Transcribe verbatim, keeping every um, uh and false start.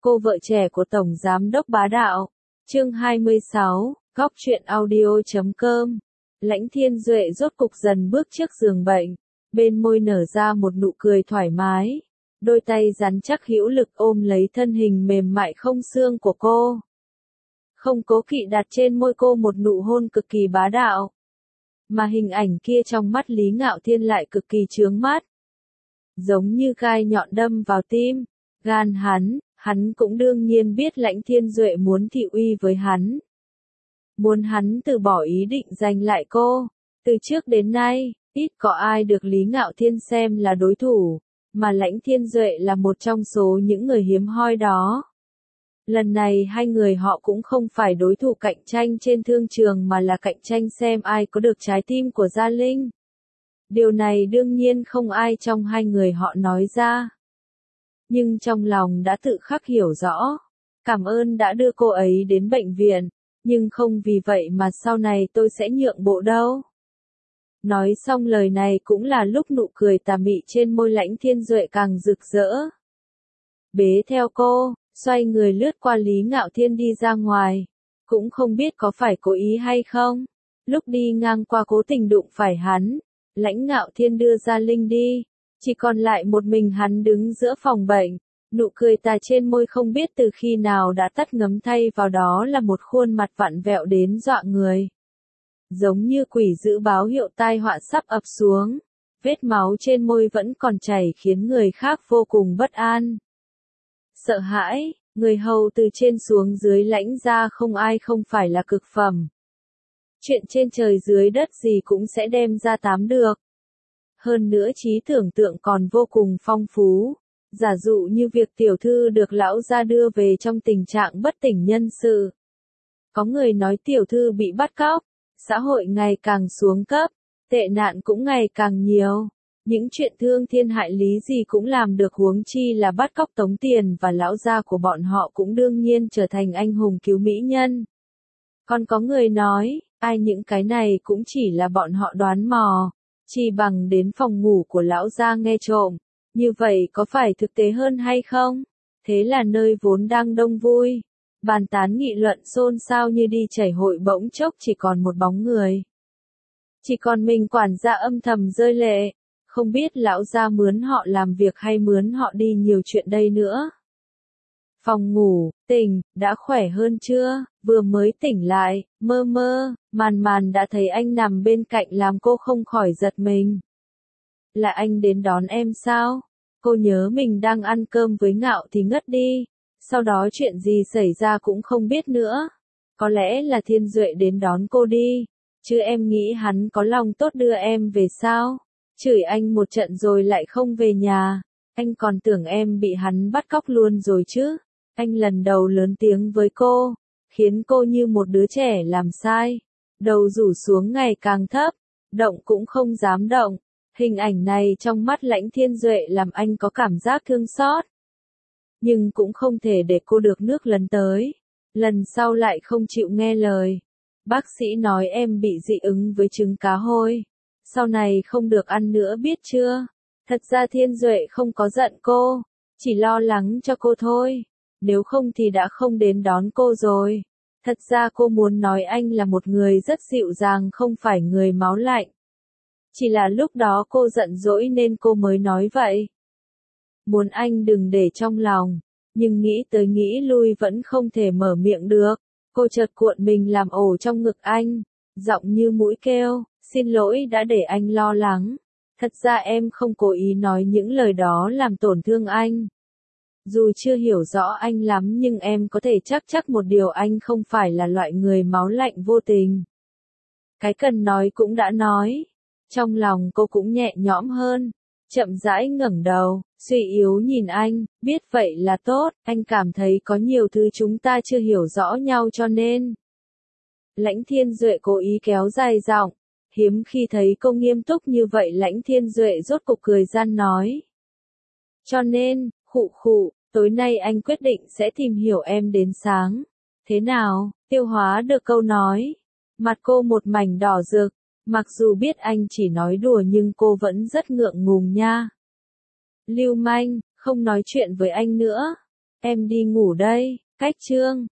Cô vợ trẻ của Tổng Giám đốc bá đạo. Chương hai mươi sáu, Góc truyện audio.com. Lãnh Thiên Duệ rốt cục dần bước trước giường bệnh, bên môi nở ra một nụ cười thoải mái, đôi tay rắn chắc hữu lực ôm lấy thân hình mềm mại không xương của cô. Không cố kỵ đặt trên môi cô một nụ hôn cực kỳ bá đạo. Mà hình ảnh kia trong mắt Lý Ngạo Thiên lại cực kỳ chướng mắt. Giống như gai nhọn đâm vào tim, gan hắn, hắn cũng đương nhiên biết Lãnh Thiên Duệ muốn thị uy với hắn. Muốn hắn từ bỏ ý định giành lại cô. Từ trước đến nay, ít có ai được Lý Ngạo Thiên xem là đối thủ, mà Lãnh Thiên Duệ là một trong số những người hiếm hoi đó. Lần này hai người họ cũng không phải đối thủ cạnh tranh trên thương trường mà là cạnh tranh xem ai có được trái tim của Gia Linh. Điều này đương nhiên không ai trong hai người họ nói ra. Nhưng trong lòng đã tự khắc hiểu rõ. Cảm ơn đã đưa cô ấy đến bệnh viện, nhưng không vì vậy mà sau này tôi sẽ nhượng bộ đâu. Nói xong lời này cũng là lúc nụ cười tà mị trên môi Lãnh Thiên Duệ càng rực rỡ. Bế theo cô, xoay người lướt qua Lý Ngạo Thiên đi ra ngoài. Cũng không biết có phải cố ý hay không. Lúc đi ngang qua cố tình đụng phải hắn, Lãnh Ngạo Thiên đưa Gia Linh đi. Chỉ còn lại một mình hắn đứng giữa phòng bệnh. Nụ cười tà trên môi không biết từ khi nào đã tắt ngấm, thay vào đó là một khuôn mặt vặn vẹo đến dọa người. Giống như quỷ dữ báo hiệu tai họa sắp ập xuống. Vết máu trên môi vẫn còn chảy khiến người khác vô cùng bất an. Sợ hãi, người hầu từ trên xuống dưới Lãnh ra không ai không phải là cực phẩm. Chuyện trên trời dưới đất gì cũng sẽ đem ra tám được. Hơn nữa trí tưởng tượng còn vô cùng phong phú. Giả dụ như việc tiểu thư được lão gia đưa về trong tình trạng bất tỉnh nhân sự. Có người nói tiểu thư bị bắt cóc, xã hội ngày càng xuống cấp, tệ nạn cũng ngày càng nhiều. Những chuyện thương thiên hại lý gì cũng làm được, huống chi là bắt cóc tống tiền, và lão gia của bọn họ cũng đương nhiên trở thành anh hùng cứu mỹ nhân. Còn có người nói, ai những cái này cũng chỉ là bọn họ đoán mò, chỉ bằng đến phòng ngủ của lão gia nghe trộm. Như vậy có phải thực tế hơn hay không? Thế là nơi vốn đang đông vui, bàn tán nghị luận xôn xao như đi chảy hội bỗng chốc chỉ còn một bóng người. Chỉ còn mình quản gia âm thầm rơi lệ, không biết lão gia mướn họ làm việc hay mướn họ đi nhiều chuyện đây nữa. Phòng ngủ, tỉnh, đã khỏe hơn chưa? Vừa mới tỉnh lại, mơ mơ, màn màn đã thấy anh nằm bên cạnh làm cô không khỏi giật mình. Là anh đến đón em sao? Cô nhớ mình đang ăn cơm với Ngạo thì ngất đi. Sau đó chuyện gì xảy ra cũng không biết nữa. Có lẽ là Thiên Duệ đến đón cô đi. Chứ em nghĩ hắn có lòng tốt đưa em về sao? Chửi anh một trận rồi lại không về nhà. Anh còn tưởng em bị hắn bắt cóc luôn rồi chứ. Anh lần đầu lớn tiếng với cô, khiến cô như một đứa trẻ làm sai. Đầu rủ xuống ngày càng thấp, động cũng không dám động. Hình ảnh này trong mắt Lãnh Thiên Duệ làm anh có cảm giác thương xót. Nhưng cũng không thể để cô được nước lấn tới. Lần sau lại không chịu nghe lời. Bác sĩ nói em bị dị ứng với trứng cá hôi. Sau này không được ăn nữa biết chưa? Thật ra Thiên Duệ không có giận cô, chỉ lo lắng cho cô thôi. Nếu không thì đã không đến đón cô rồi. Thật ra cô muốn nói anh là một người rất dịu dàng, không phải người máu lạnh. Chỉ là lúc đó cô giận dỗi nên cô mới nói vậy. Muốn anh đừng để trong lòng, nhưng nghĩ tới nghĩ lui vẫn không thể mở miệng được. Cô chợt cuộn mình làm ổ trong ngực anh, giọng như mũi kêu, xin lỗi đã để anh lo lắng. Thật ra em không cố ý nói những lời đó làm tổn thương anh. Dù chưa hiểu rõ anh lắm nhưng em có thể chắc chắc một điều, anh không phải là loại người máu lạnh vô tình. Cái cần nói cũng đã nói. Trong lòng cô cũng nhẹ nhõm hơn, chậm rãi ngẩng đầu, suy yếu nhìn anh, biết vậy là tốt, anh cảm thấy có nhiều thứ chúng ta chưa hiểu rõ nhau cho nên. Lãnh Thiên Duệ cố ý kéo dài giọng, hiếm khi thấy cô nghiêm túc như vậy. Lãnh Thiên Duệ rốt cục cười gian nói. Cho nên, khụ khụ, tối nay anh quyết định sẽ tìm hiểu em đến sáng. Thế nào, tiêu hóa được câu nói? Mặt cô một mảnh đỏ rực. Mặc dù biết anh chỉ nói đùa nhưng cô vẫn rất ngượng ngùng nha. Lưu manh, không nói chuyện với anh nữa. Em đi ngủ đây, cách chương.